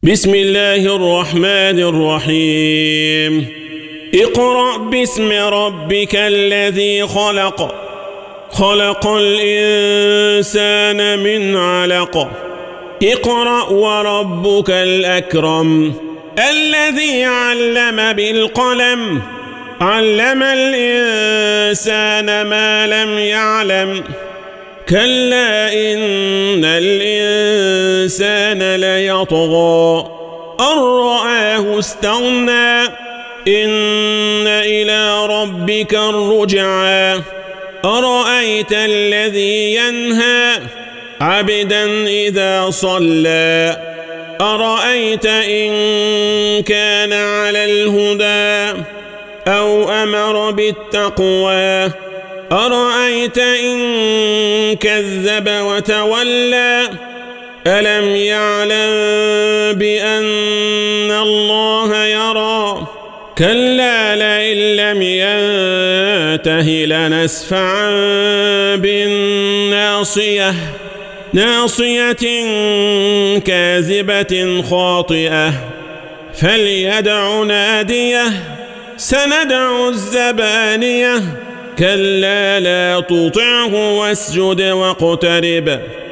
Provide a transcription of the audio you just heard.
بسم الله الرحمن الرحيم اقرأ باسم ربك الذي خلق خلق الإنسان من علق اقرأ وربك الأكرم الذي علم بالقلم علم الإنسان ما لم يعلم كلا إن الإنسان ليطغى أن رآه استغنى إن إلى ربك الرجعى أرأيت الذي ينهى عبدا إذا صلى أرأيت إن كان على الهدى أو أمر بالتقوى أرأيت إن كذب وتولى ألم يعلم بأن الله يرى كلا لئن لم ينته لنسفعا بالناصية ناصية كاذبة خاطئة فليدع ناديه سندع الزبانية كلا لا تطعه واسجد واقترب